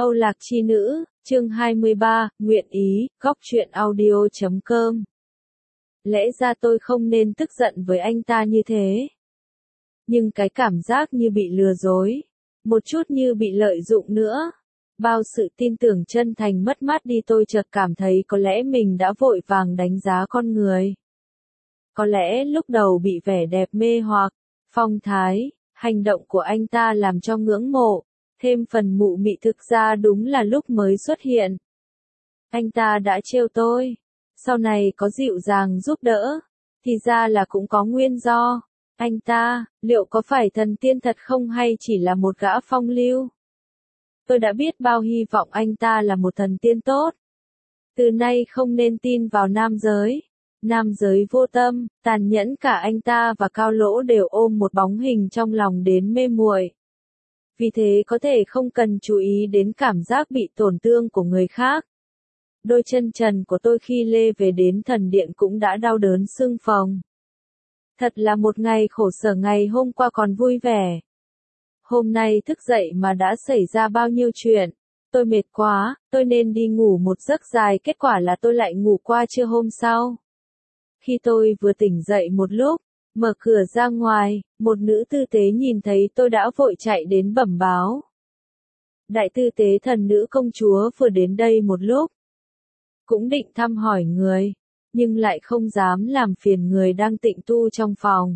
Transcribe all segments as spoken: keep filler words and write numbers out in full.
Âu Lạc Chi Nữ, chương hai mươi ba, nguyện ý, góc truyện audio chấm com. Lẽ ra tôi không nên tức giận với anh ta như thế. Nhưng cái cảm giác như bị lừa dối, một chút như bị lợi dụng nữa. Bao sự tin tưởng chân thành mất mát đi, tôi chợt cảm thấy có lẽ mình đã vội vàng đánh giá con người. Có lẽ lúc đầu bị vẻ đẹp mê hoặc, phong thái, hành động của anh ta làm cho ngưỡng mộ, thêm phần mụ mị, thực ra đúng là lúc mới xuất hiện. Anh ta đã trêu tôi, sau này có dịu dàng giúp đỡ, thì ra là cũng có nguyên do. Anh ta, liệu có phải thần tiên thật không hay chỉ là một gã phong lưu? Tôi đã biết bao hy vọng anh ta là một thần tiên tốt. Từ nay không nên tin vào nam giới. Nam giới vô tâm, tàn nhẫn, cả anh ta và Cao Lỗ đều ôm một bóng hình trong lòng đến mê muội. Vì thế có thể không cần chú ý đến cảm giác bị tổn thương của người khác. Đôi chân trần của tôi khi lê về đến thần điện cũng đã đau đớn sưng phồng. Thật là một ngày khổ sở, ngày hôm qua còn vui vẻ. Hôm nay thức dậy mà đã xảy ra bao nhiêu chuyện. Tôi mệt quá, tôi nên đi ngủ một giấc dài, kết quả là tôi lại ngủ qua trưa hôm sau. Khi tôi vừa tỉnh dậy một lúc, mở cửa ra ngoài, một nữ tư tế nhìn thấy tôi đã vội chạy đến bẩm báo. Đại tư tế thần nữ công chúa vừa đến đây một lúc. Cũng định thăm hỏi người, nhưng lại không dám làm phiền người đang tịnh tu trong phòng.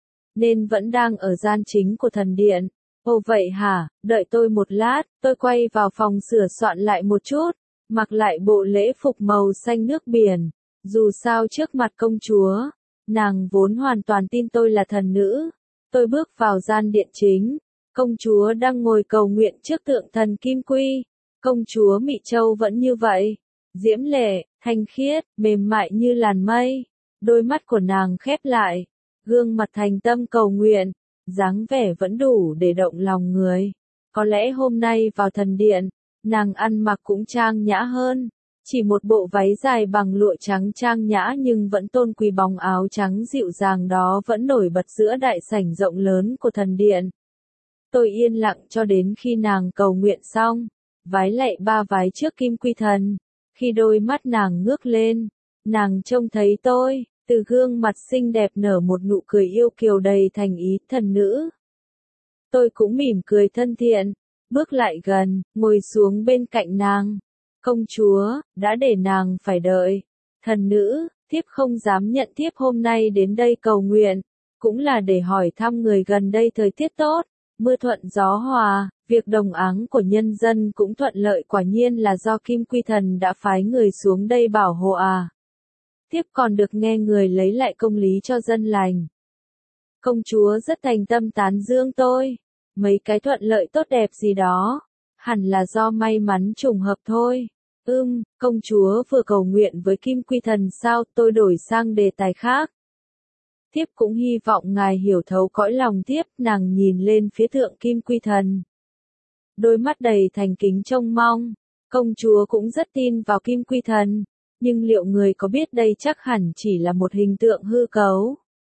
Nên vẫn đang ở gian chính của thần điện. Ồ vậy hả, đợi tôi một lát, tôi quay vào phòng sửa soạn lại một chút, mặc lại bộ lễ phục màu xanh nước biển. Dù sao trước mặt công chúa, nàng vốn hoàn toàn tin tôi là thần nữ. Tôi bước vào gian điện chính, công chúa đang ngồi cầu nguyện trước tượng thần Kim Quy. Công chúa Mị Châu vẫn như vậy, diễm lệ, thanh khiết, mềm mại như làn mây. Đôi mắt của nàng khép lại, gương mặt thành tâm cầu nguyện, dáng vẻ vẫn đủ để động lòng người. Có lẽ hôm nay vào thần điện, nàng ăn mặc cũng trang nhã hơn. Chỉ một bộ váy dài bằng lụa trắng trang nhã nhưng vẫn tôn quý, bóng áo trắng dịu dàng đó vẫn nổi bật giữa đại sảnh rộng lớn của thần điện. Tôi yên lặng cho đến khi nàng cầu nguyện xong, vái lạy ba vái trước Kim Quy thần. Khi đôi mắt nàng ngước lên, nàng trông thấy tôi, từ gương mặt xinh đẹp nở một nụ cười yêu kiều đầy thành ý. Thần nữ. Tôi cũng mỉm cười thân thiện, bước lại gần, ngồi xuống bên cạnh nàng. Công chúa, đã để nàng phải đợi. Thần nữ, thiếp không dám nhận, thiếp hôm nay đến đây cầu nguyện, cũng là để hỏi thăm người gần đây thời tiết tốt, mưa thuận gió hòa, việc đồng áng của nhân dân cũng thuận lợi, quả nhiên là do Kim Quy thần đã phái người xuống đây bảo hộ à. Thiếp còn được nghe người lấy lại công lý cho dân lành. Công chúa rất thành tâm tán dương tôi, mấy cái thuận lợi tốt đẹp gì đó, hẳn là do may mắn trùng hợp thôi. Ưm, công chúa vừa cầu nguyện với Kim Quy thần sao? Tôi đổi sang đề tài khác. Thiếp cũng hy vọng ngài hiểu thấu cõi lòng thiếp. Nàng nhìn lên phía thượng Kim Quy thần, đôi mắt đầy thành kính trông mong. Công chúa cũng rất tin vào Kim Quy thần, nhưng liệu người có biết đây chắc hẳn chỉ là một hình tượng hư cấu?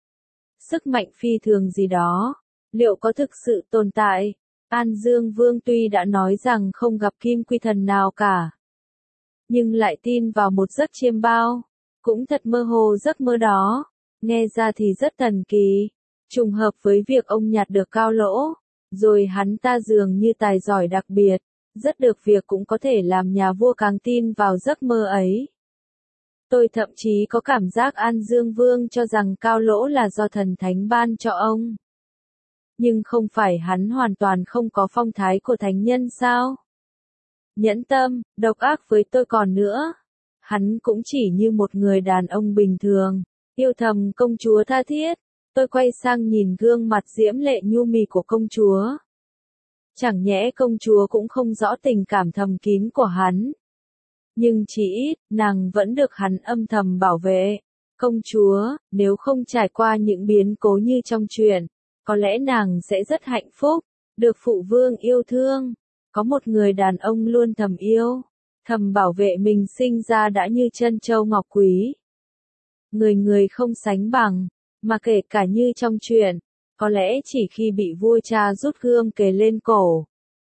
Sức mạnh phi thường gì đó, liệu có thực sự tồn tại? An Dương Vương tuy đã nói rằng không gặp Kim Quy thần nào cả, nhưng lại tin vào một giấc chiêm bao, cũng thật mơ hồ giấc mơ đó, nghe ra thì rất thần kỳ, trùng hợp với việc ông nhặt được Cao Lỗ, rồi hắn ta dường như tài giỏi đặc biệt, rất được việc cũng có thể làm nhà vua càng tin vào giấc mơ ấy. Tôi thậm chí có cảm giác An Dương Vương cho rằng Cao Lỗ là do thần thánh ban cho ông. Nhưng không phải hắn hoàn toàn không có phong thái của thánh nhân sao? Nhẫn tâm, độc ác với tôi còn nữa. Hắn cũng chỉ như một người đàn ông bình thường, yêu thầm công chúa tha thiết. Tôi quay sang nhìn gương mặt diễm lệ nhu mì của công chúa. Chẳng nhẽ công chúa cũng không rõ tình cảm thầm kín của hắn. Nhưng chỉ ít, nàng vẫn được hắn âm thầm bảo vệ. Công chúa, nếu không trải qua những biến cố như trong truyện, có lẽ nàng sẽ rất hạnh phúc, được phụ vương yêu thương. Có một người đàn ông luôn thầm yêu, thầm bảo vệ mình, sinh ra đã như trân châu ngọc quý. Người người không sánh bằng, mà kể cả như trong truyện, có lẽ chỉ khi bị vua cha rút gươm kề lên cổ.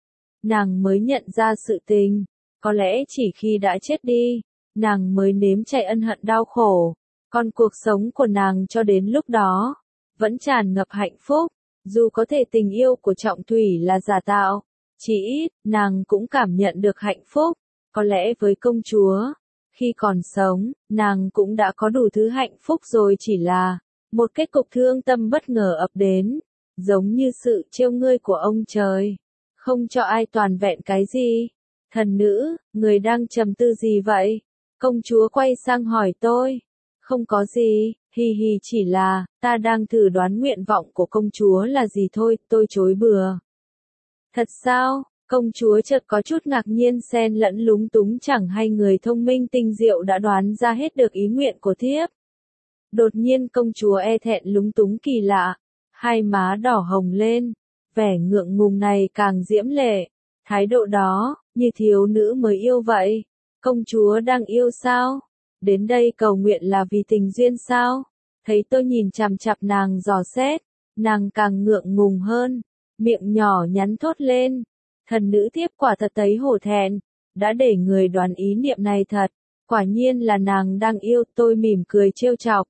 nàng mới nhận ra sự tình. Có lẽ chỉ khi đã chết đi, nàng mới nếm trải ân hận đau khổ. Còn cuộc sống của nàng cho đến lúc đó, vẫn tràn ngập hạnh phúc. Dù có thể tình yêu của Trọng Thủy là giả tạo, chỉ ít, nàng cũng cảm nhận được hạnh phúc. Có lẽ với công chúa, khi còn sống, nàng cũng đã có đủ thứ hạnh phúc rồi, chỉ là một kết cục thương tâm bất ngờ ập đến, giống như sự trêu ngươi của ông trời, không cho ai toàn vẹn cái gì. Thần nữ, người đang trầm tư gì vậy? Công chúa quay sang hỏi tôi. Không có gì, hi hi, chỉ là, ta đang thử đoán nguyện vọng của công chúa là gì thôi, tôi chối bừa. Thật sao? Công chúa chợt có chút ngạc nhiên xen lẫn lúng túng, chẳng hay người thông minh tinh diệu đã đoán ra hết được ý nguyện của thiếp. Đột nhiên công chúa e thẹn lúng túng kỳ lạ, hai má đỏ hồng lên, vẻ ngượng ngùng này càng diễm lệ, thái độ đó, như thiếu nữ mới yêu vậy. Công chúa đang yêu sao? Đến đây cầu nguyện là vì tình duyên sao? Thấy tôi nhìn chằm chằm nàng dò xét, nàng càng ngượng ngùng hơn, miệng nhỏ nhắn thốt lên. Thần nữ thiếp quả thật thấy hổ thẹn, đã để người đoán ý niệm này thật, quả nhiên là nàng đang yêu. Tôi mỉm cười trêu chọc.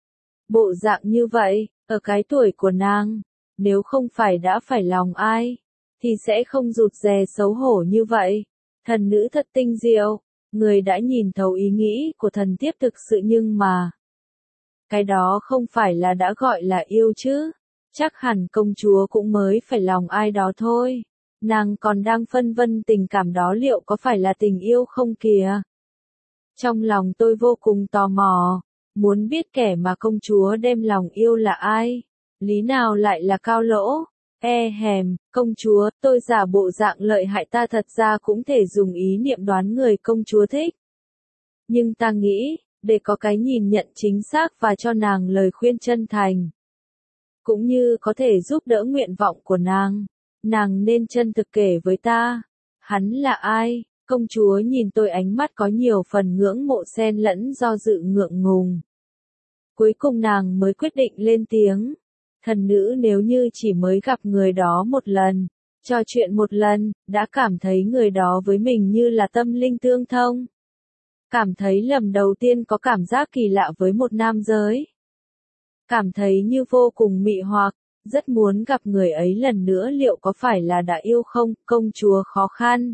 Bộ dạng như vậy, ở cái tuổi của nàng, nếu không phải đã phải lòng ai, thì sẽ không rụt rè xấu hổ như vậy. Thần nữ thật tinh diệu, người đã nhìn thấu ý nghĩ của thần thiếp thực sự, nhưng mà cái đó không phải là đã gọi là yêu chứ? Chắc hẳn công chúa cũng mới phải lòng ai đó thôi. Nàng còn đang phân vân tình cảm đó liệu có phải là tình yêu không kìa? Trong lòng tôi vô cùng tò mò, muốn biết kẻ mà công chúa đem lòng yêu là ai? Lý nào lại là Cao Lỗ? E hèm, công chúa, tôi giả bộ dạng lợi hại, ta thật ra cũng thể dùng ý niệm đoán người công chúa thích. Nhưng ta nghĩ, để có cái nhìn nhận chính xác và cho nàng lời khuyên chân thành, cũng như có thể giúp đỡ nguyện vọng của nàng, nàng nên chân thực kể với ta. Hắn là ai? Công chúa nhìn tôi, ánh mắt có nhiều phần ngưỡng mộ xen lẫn do dự ngượng ngùng. Cuối cùng nàng mới quyết định lên tiếng. Thần nữ nếu như chỉ mới gặp người đó một lần, trò chuyện một lần, đã cảm thấy người đó với mình như là tâm linh tương thông. Cảm thấy lần đầu tiên có cảm giác kỳ lạ với một nam giới. Cảm thấy như vô cùng mị hoặc, rất muốn gặp người ấy lần nữa, liệu có phải là đã yêu không? Công chúa khó khăn,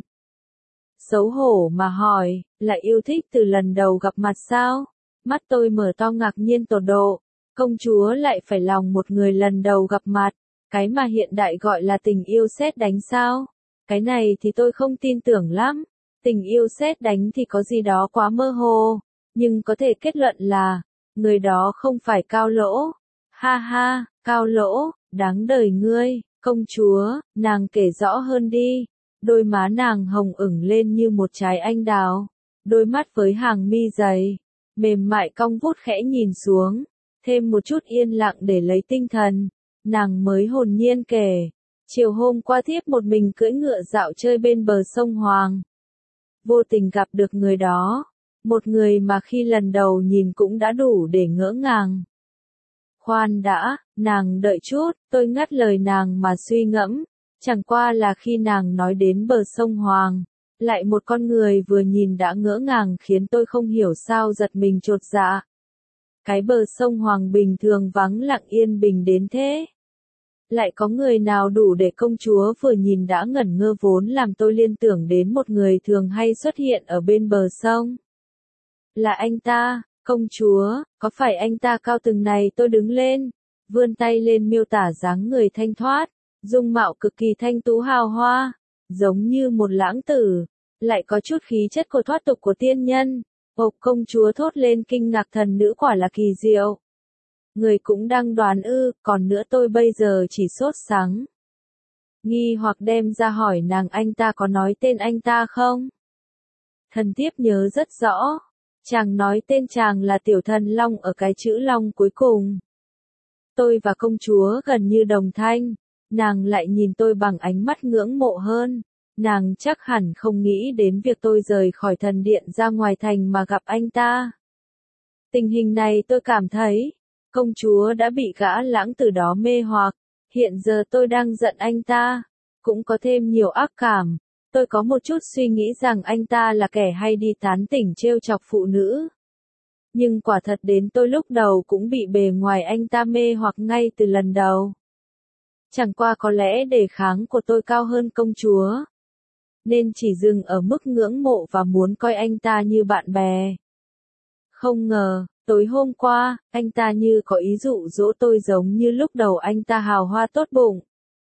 xấu hổ mà hỏi, là yêu thích từ lần đầu gặp mặt sao? Mắt tôi mở to ngạc nhiên tột độ, công chúa lại phải lòng một người lần đầu gặp mặt, cái mà hiện đại gọi là tình yêu sét đánh sao? Cái này thì tôi không tin tưởng lắm, tình yêu sét đánh thì có gì đó quá mơ hồ, nhưng có thể kết luận là, người đó không phải Cao Lỗ. Ha ha, Cao Lỗ, đáng đời ngươi. Công chúa, nàng kể rõ hơn đi. Đôi má nàng hồng ửng lên như một trái anh đào, đôi mắt với hàng mi dày, mềm mại cong vút khẽ nhìn xuống, thêm một chút yên lặng để lấy tinh thần, nàng mới hồn nhiên kể. Chiều hôm qua thiếp một mình cưỡi ngựa dạo chơi bên bờ sông Hoàng. Vô tình gặp được người đó, một người mà khi lần đầu nhìn cũng đã đủ để ngỡ ngàng. Khoan đã, nàng đợi chút, tôi ngắt lời nàng mà suy ngẫm. Chẳng qua là khi nàng nói đến bờ sông Hoàng, lại một con người vừa nhìn đã ngỡ ngàng khiến tôi không hiểu sao giật mình chột dạ. Cái bờ sông Hoàng bình thường vắng lặng yên bình đến thế. Lại có người nào đủ để công chúa vừa nhìn đã ngẩn ngơ, vốn làm tôi liên tưởng đến một người thường hay xuất hiện ở bên bờ sông. Là anh ta, công chúa, có phải anh ta cao từng này? Tôi đứng lên, vươn tay lên miêu tả dáng người thanh thoát. Dung mạo cực kỳ thanh tú hào hoa, giống như một lãng tử, lại có chút khí chất của thoát tục của tiên nhân. Ồ, công chúa thốt lên kinh ngạc, thần nữ quả là kỳ diệu. Người cũng đang đoán ư? Còn nữa tôi bây giờ chỉ sốt sắng, nghi hoặc đem ra hỏi nàng, anh ta có nói tên anh ta không? Thần thiếp nhớ rất rõ, chàng nói tên chàng là Tiểu Thần Long ở cái chữ Long cuối cùng. Tôi và công chúa gần như đồng thanh. Nàng lại nhìn tôi bằng ánh mắt ngưỡng mộ hơn. Nàng chắc hẳn không nghĩ đến việc tôi rời khỏi thần điện ra ngoài thành mà gặp anh ta. Tình hình này tôi cảm thấy, công chúa đã bị gã lãng tử đó mê hoặc. Hiện giờ tôi đang giận anh ta, cũng có thêm nhiều ác cảm. Tôi có một chút suy nghĩ rằng anh ta là kẻ hay đi tán tỉnh trêu chọc phụ nữ. Nhưng quả thật đến tôi lúc đầu cũng bị bề ngoài anh ta mê hoặc ngay từ lần đầu. Chẳng qua có lẽ đề kháng của tôi cao hơn công chúa, nên chỉ dừng ở mức ngưỡng mộ và muốn coi anh ta như bạn bè. Không ngờ, tối hôm qua, anh ta như có ý dụ dỗ tôi giống như lúc đầu anh ta hào hoa tốt bụng.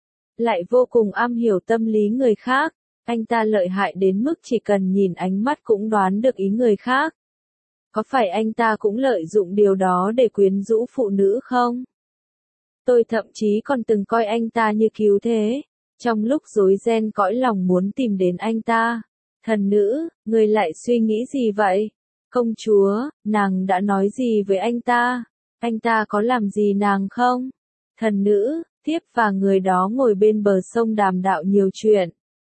Lại vô cùng am hiểu tâm lý người khác, anh ta lợi hại đến mức chỉ cần nhìn ánh mắt cũng đoán được ý người khác. Có phải anh ta cũng lợi dụng điều đó để quyến rũ phụ nữ không? Tôi thậm chí còn từng coi anh ta như cứu thế. Trong lúc rối ren cõi lòng muốn tìm đến anh ta. Thần nữ, người lại suy nghĩ gì vậy? Công chúa, nàng đã nói gì với anh ta? Anh ta có làm gì nàng không? Thần nữ, thiếp và người đó ngồi bên bờ sông đàm đạo nhiều chuyện.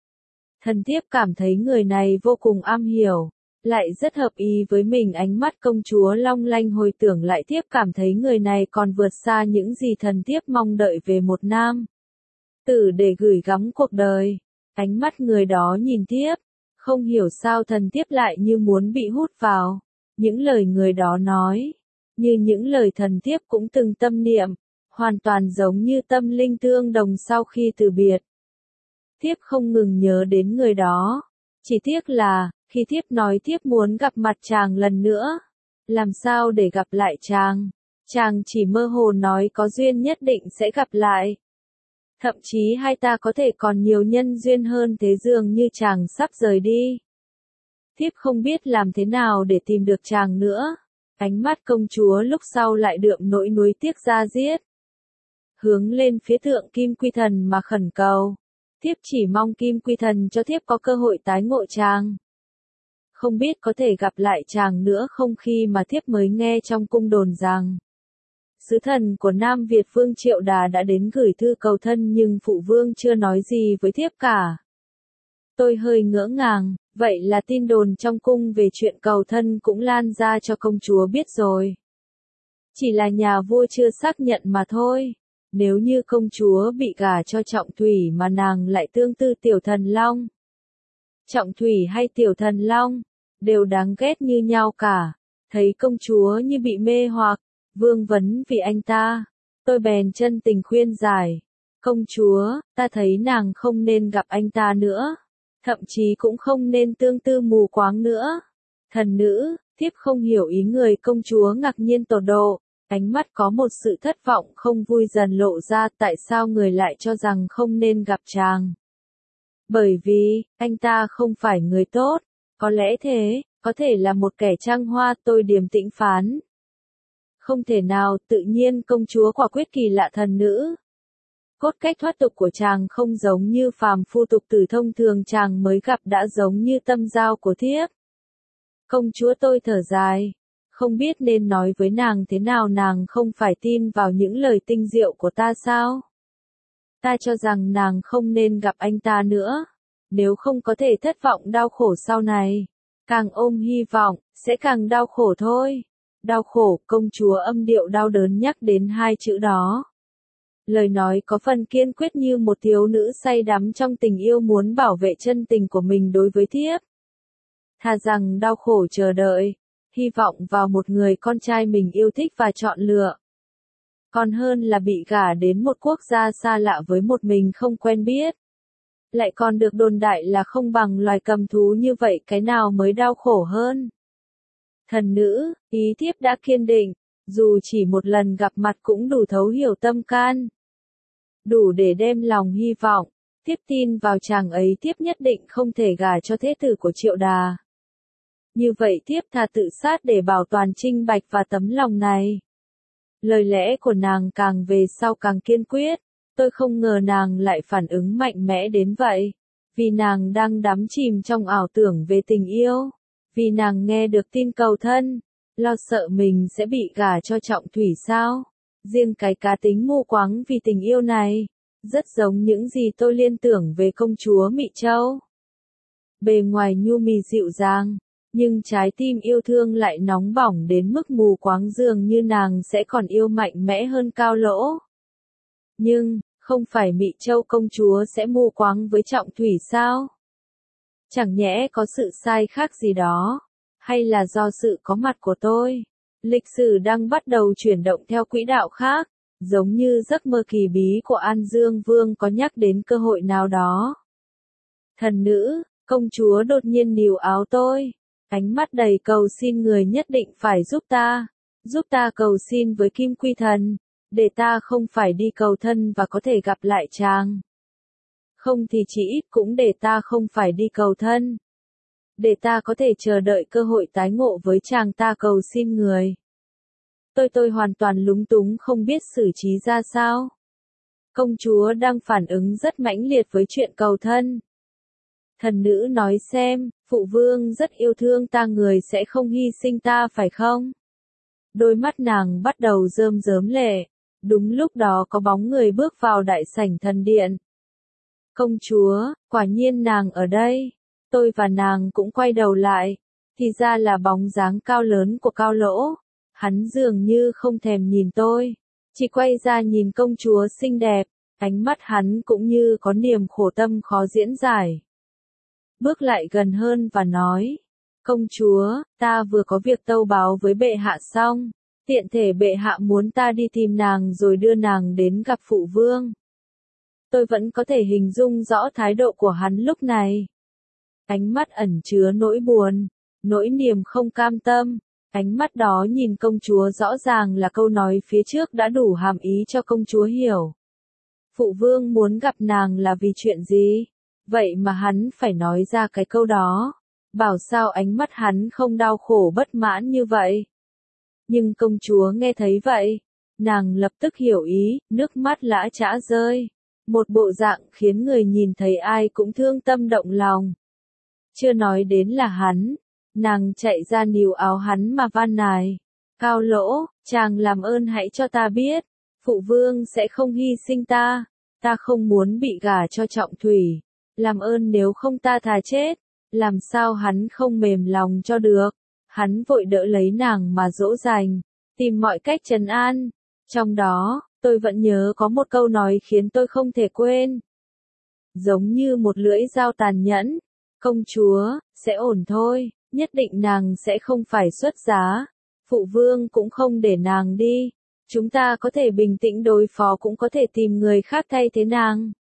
Thần thiếp cảm thấy người này vô cùng am hiểu, lại rất hợp ý với mình. Ánh mắt công chúa long lanh hồi tưởng lại, thiếp cảm thấy người này còn vượt xa những gì thần thiếp mong đợi về một nam tử để gửi gắm cuộc đời. Ánh mắt người đó nhìn thiếp, không hiểu sao thần thiếp lại như muốn bị hút vào. Những lời người đó nói, như những lời thần thiếp cũng từng tâm niệm, hoàn toàn giống như tâm linh tương đồng sau khi từ biệt. Thiếp không ngừng nhớ đến người đó, chỉ tiếc là, khi thiếp nói thiếp muốn gặp mặt chàng lần nữa, làm sao để gặp lại chàng? Chàng chỉ mơ hồ nói có duyên nhất định sẽ gặp lại. Thậm chí hai ta có thể còn nhiều nhân duyên hơn thế, dường như chàng sắp rời đi. Thiếp không biết làm thế nào để tìm được chàng nữa. Ánh mắt công chúa lúc sau lại đượm nỗi nuối tiếc da diết. Hướng lên phía thượng Kim Quy Thần mà khẩn cầu. Thiếp chỉ mong Kim Quy Thần cho thiếp có cơ hội tái ngộ chàng. Không biết có thể gặp lại chàng nữa không, khi mà thiếp mới nghe trong cung đồn rằng sứ thần của Nam Việt Vương Triệu Đà đã đến gửi thư cầu thân, nhưng phụ vương chưa nói gì với thiếp cả. Tôi hơi ngỡ ngàng, vậy là tin đồn trong cung về chuyện cầu thân cũng lan ra cho công chúa biết rồi. Chỉ là nhà vua chưa xác nhận mà thôi. Nếu như công chúa bị gả cho Trọng Thủy mà nàng lại tương tư Tiểu Thần Long. Trọng Thủy hay Tiểu Thần Long, đều đáng ghét như nhau cả. Thấy công chúa như bị mê hoặc, vương vấn vì anh ta. Tôi bèn chân tình khuyên giải. Công chúa, ta thấy nàng không nên gặp anh ta nữa. Thậm chí cũng không nên tương tư mù quáng nữa. Thần nữ, thiếp không hiểu ý người. Công chúa ngạc nhiên tột độ. Ánh mắt có một sự thất vọng không vui dần lộ ra. Tại sao người lại cho rằng không nên gặp chàng? Bởi vì, anh ta không phải người tốt. Có lẽ thế, có thể là một kẻ trăng hoa, tôi điềm tĩnh phán. Không thể nào, tự nhiên công chúa quả quyết kỳ lạ. Thần nữ. Cốt cách thoát tục của chàng không giống như phàm phu tục tử thông thường chàng mới gặp, đã giống như tâm giao của thiếp. Công chúa, tôi thở dài. Không biết nên nói với nàng thế nào. Nàng không phải tin vào những lời tinh diệu của ta sao? Ta cho rằng nàng không nên gặp anh ta nữa. Nếu không có thể thất vọng đau khổ sau này. Càng ôm hy vọng, sẽ càng đau khổ thôi. Đau khổ, công chúa âm điệu đau đớn nhắc đến hai chữ đó. Lời nói có phần kiên quyết như một thiếu nữ say đắm trong tình yêu muốn bảo vệ chân tình của mình đối với thiếp. Thà rằng đau khổ chờ đợi, hy vọng vào một người con trai mình yêu thích và chọn lựa. Còn hơn là bị gả đến một quốc gia xa lạ với một mình không quen biết. Lại còn được đồn đại là không bằng loài cầm thú, như vậy cái nào mới đau khổ hơn? Thần nữ, ý thiếp đã kiên định, dù chỉ một lần gặp mặt cũng đủ thấu hiểu tâm can. Đủ để đem lòng hy vọng, thiếp tin vào chàng ấy. Thiếp nhất định không thể gả cho thế tử của Triệu Đà. Như vậy thiếp thà tự sát để bảo toàn trinh bạch và tấm lòng này. Lời lẽ của nàng càng về sau càng kiên quyết. Tôi không ngờ nàng lại phản ứng mạnh mẽ đến vậy. Vì nàng đang đắm chìm trong ảo tưởng về tình yêu. Vì nàng nghe được tin cầu thân, lo sợ mình sẽ bị gả cho Trọng Thủy sao? Riêng cái cá tính mù quáng vì tình yêu này, rất giống những gì tôi liên tưởng về công chúa Mị Châu. Bề ngoài nhu mì dịu dàng, nhưng trái tim yêu thương lại nóng bỏng đến mức mù quáng, dường như nàng sẽ còn yêu mạnh mẽ hơn Cao Lỗ. Nhưng, không phải Mị Châu công chúa sẽ mù quáng với Trọng Thủy sao? Chẳng nhẽ có sự sai khác gì đó, hay là do sự có mặt của tôi? Lịch sử đang bắt đầu chuyển động theo quỹ đạo khác, giống như giấc mơ kỳ bí của An Dương Vương có nhắc đến cơ hội nào đó. Thần nữ, công chúa đột nhiên níu áo tôi, ánh mắt đầy cầu xin người nhất định phải giúp ta, giúp ta cầu xin với Kim Quy Thần, để ta không phải đi cầu thân và có thể gặp lại chàng. Không thì chỉ ít cũng để ta không phải đi cầu thân. Để ta có thể chờ đợi cơ hội tái ngộ với chàng, ta cầu xin người. Tôi tôi hoàn toàn lúng túng không biết xử trí ra sao. Công chúa đang phản ứng rất mãnh liệt với chuyện cầu thân. Thần nữ nói xem, phụ vương rất yêu thương ta, người sẽ không hy sinh ta phải không? Đôi mắt nàng bắt đầu rơm rớm lệ. Đúng lúc đó có bóng người bước vào đại sảnh thần điện. Công chúa, quả nhiên nàng ở đây. Tôi và nàng cũng quay đầu lại. Thì ra là bóng dáng cao lớn của Cao Lỗ. Hắn dường như không thèm nhìn tôi. Chỉ quay ra nhìn công chúa xinh đẹp. Ánh mắt hắn cũng như có niềm khổ tâm khó diễn giải. Bước lại gần hơn và nói. Công chúa, ta vừa có việc tâu báo với bệ hạ xong. Tiện thể bệ hạ muốn ta đi tìm nàng rồi đưa nàng đến gặp phụ vương. Tôi vẫn có thể hình dung rõ thái độ của hắn lúc này. Ánh mắt ẩn chứa nỗi buồn, nỗi niềm không cam tâm. Ánh mắt đó nhìn công chúa rõ ràng là câu nói phía trước đã đủ hàm ý cho công chúa hiểu. Phụ vương muốn gặp nàng là vì chuyện gì? Vậy mà hắn phải nói ra cái câu đó. Bảo sao ánh mắt hắn không đau khổ bất mãn như vậy. Nhưng công chúa nghe thấy vậy, nàng lập tức hiểu ý, nước mắt lã chã rơi. Một bộ dạng khiến người nhìn thấy ai cũng thương tâm động lòng. Chưa nói đến là hắn, nàng chạy ra níu áo hắn mà van nài. Cao Lỗ, chàng làm ơn hãy cho ta biết, phụ vương sẽ không hy sinh ta, ta không muốn bị gả cho Trọng Thủy. Làm ơn nếu không ta thà chết, làm sao hắn không mềm lòng cho được. Hắn vội đỡ lấy nàng mà dỗ dành, tìm mọi cách trấn an. Trong đó, tôi vẫn nhớ có một câu nói khiến tôi không thể quên. Giống như một lưỡi dao tàn nhẫn, công chúa, sẽ ổn thôi, nhất định nàng sẽ không phải xuất giá. Phụ vương cũng không để nàng đi. Chúng ta có thể bình tĩnh đối phó, cũng có thể tìm người khác thay thế nàng.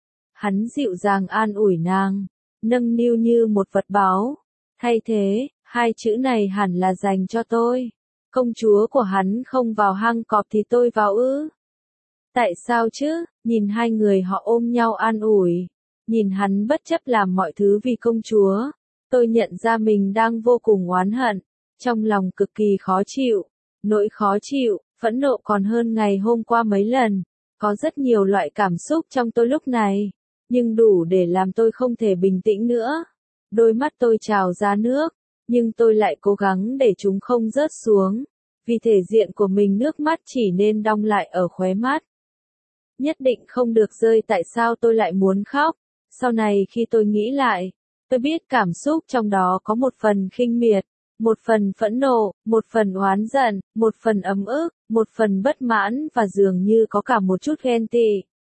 Hắn dịu dàng an ủi nàng, nâng niu như một vật báu. Thay thế, hai chữ này hẳn là dành cho tôi. Công chúa của hắn không vào hang cọp thì tôi vào ư? Tại sao chứ? Nhìn hai người họ ôm nhau an ủi. Nhìn hắn bất chấp làm mọi thứ vì công chúa. Tôi nhận ra mình đang vô cùng oán hận. Trong lòng cực kỳ khó chịu. Nỗi khó chịu, phẫn nộ còn hơn ngày hôm qua mấy lần. Có rất nhiều loại cảm xúc trong tôi lúc này. Nhưng đủ để làm tôi không thể bình tĩnh nữa. Đôi mắt tôi trào ra nước. Nhưng tôi lại cố gắng để chúng không rớt xuống. Vì thể diện của mình nước mắt chỉ nên đong lại ở khóe mắt. Nhất định không được rơi. Tại sao tôi lại muốn khóc? Sau này khi tôi nghĩ lại, tôi biết cảm xúc trong đó có một phần khinh miệt, một phần phẫn nộ, một phần oán giận, một phần ấm ức, một phần bất mãn và dường như có cả một chút ghen tị.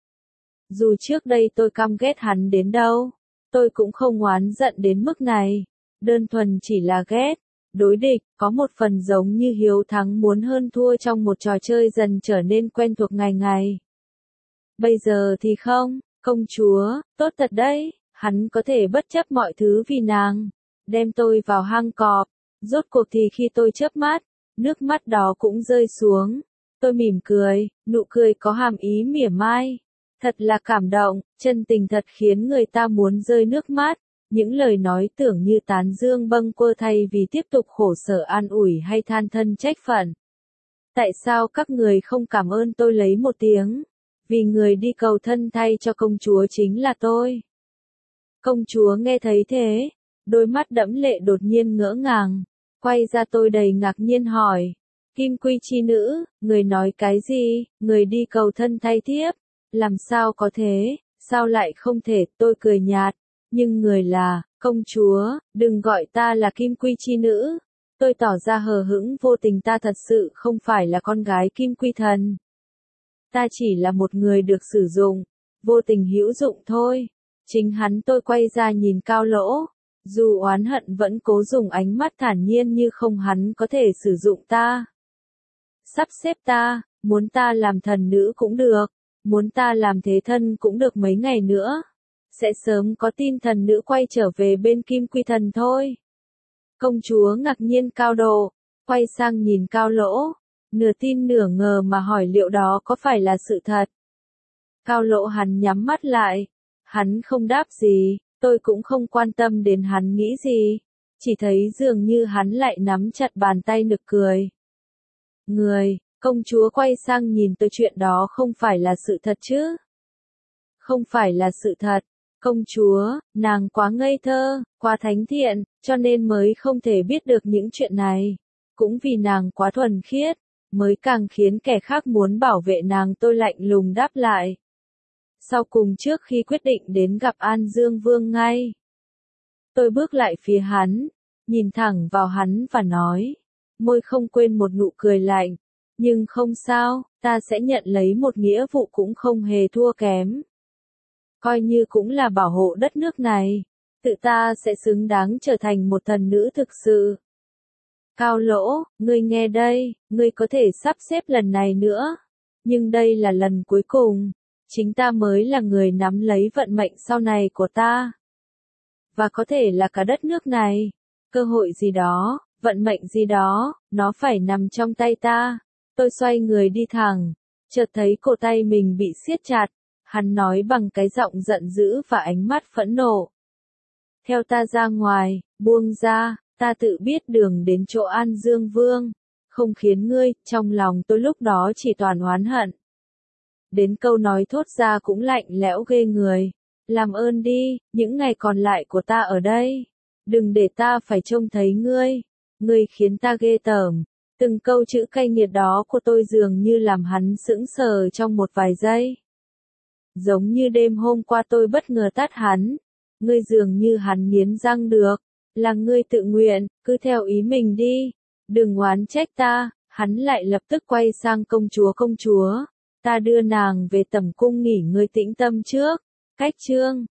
Dù trước đây tôi căm ghét hắn đến đâu, tôi cũng không oán giận đến mức này. Đơn thuần chỉ là ghét, đối địch, có một phần giống như hiếu thắng muốn hơn thua trong một trò chơi dần trở nên quen thuộc ngày ngày. Bây giờ thì không, công chúa, tốt thật đấy, hắn có thể bất chấp mọi thứ vì nàng, đem tôi vào hang cọp. Rốt cuộc thì khi tôi chớp mắt, nước mắt đó cũng rơi xuống. Tôi mỉm cười, nụ cười có hàm ý mỉa mai. Thật là cảm động, chân tình thật khiến người ta muốn rơi nước mắt. Những lời nói tưởng như tán dương bâng quơ thay vì tiếp tục khổ sở an ủi hay than thân trách phận. Tại sao các người không cảm ơn tôi lấy một tiếng? Vì người đi cầu thân thay cho công chúa chính là tôi. Công chúa nghe thấy thế, đôi mắt đẫm lệ đột nhiên ngỡ ngàng, quay ra tôi đầy ngạc nhiên hỏi. Kim Quy chi nữ, người nói cái gì? Người đi cầu thân thay thiếp? Làm sao có thế? Sao lại không thể? Tôi cười nhạt. Nhưng người là, công chúa, đừng gọi ta là Kim Quy chi nữ. Tôi tỏ ra hờ hững vô tình, ta thật sự không phải là con gái Kim Quy thần. Ta chỉ là một người được sử dụng, vô tình hữu dụng thôi. Chính hắn. Tôi quay ra nhìn Cao Lỗ, Dù oán hận vẫn cố dùng ánh mắt thản nhiên như không hắn có thể sử dụng ta. Sắp xếp ta, muốn ta làm thần nữ cũng được, muốn ta làm thế thân cũng được mấy ngày nữa. Sẽ sớm có tin thần nữ quay trở về bên Kim Quy Thần thôi. Công chúa ngạc nhiên cao độ, quay sang nhìn Cao Lỗ, nửa tin nửa ngờ mà hỏi liệu đó có phải là sự thật. Cao Lỗ hắn nhắm mắt lại, hắn không đáp gì, tôi cũng không quan tâm đến hắn nghĩ gì, chỉ thấy dường như hắn lại nắm chặt bàn tay nực cười. Người, công chúa quay sang nhìn tôi, chuyện đó không phải là sự thật chứ? Không phải là sự thật. Công chúa, nàng quá ngây thơ, quá thánh thiện, cho nên mới không thể biết được những chuyện này. Cũng vì nàng quá thuần khiết, mới càng khiến kẻ khác muốn bảo vệ nàng. Tôi lạnh lùng đáp lại. Sau cùng trước khi quyết định đến gặp An Dương Vương ngay, tôi bước lại phía hắn, nhìn thẳng vào hắn và nói, môi không quên một nụ cười lạnh, nhưng không sao, ta sẽ nhận lấy một nghĩa vụ cũng không hề thua kém. Coi như cũng là bảo hộ đất nước này, tự ta sẽ xứng đáng trở thành một thần nữ thực sự. Cao Lỗ, ngươi nghe đây, ngươi có thể sắp xếp lần này nữa, nhưng đây là lần cuối cùng, chính ta mới là người nắm lấy vận mệnh sau này của ta. Và có thể là cả đất nước này, cơ hội gì đó, vận mệnh gì đó, nó phải nằm trong tay ta. Tôi xoay người đi thẳng, chợt thấy cổ tay mình bị siết chặt. Hắn nói bằng cái giọng giận dữ và ánh mắt phẫn nộ. Theo ta ra ngoài, buông ra, ta tự biết đường đến chỗ An Dương Vương, không khiến ngươi, trong lòng tôi lúc đó chỉ toàn oán hận. Đến câu nói thốt ra cũng lạnh lẽo ghê người. Làm ơn đi, những ngày còn lại của ta ở đây. Đừng để ta phải trông thấy ngươi. Ngươi khiến ta ghê tởm. Từng câu chữ cay nghiệt đó của tôi dường như làm hắn sững sờ trong một vài giây. Giống như đêm hôm qua tôi bất ngờ tát hắn. Ngươi dường như hắn nghiến răng được. Là ngươi tự nguyện, cứ theo ý mình đi. Đừng oán trách ta. Hắn lại lập tức quay sang công chúa công chúa. Ta đưa nàng về tẩm cung nghỉ ngơi tĩnh tâm trước. Cách chương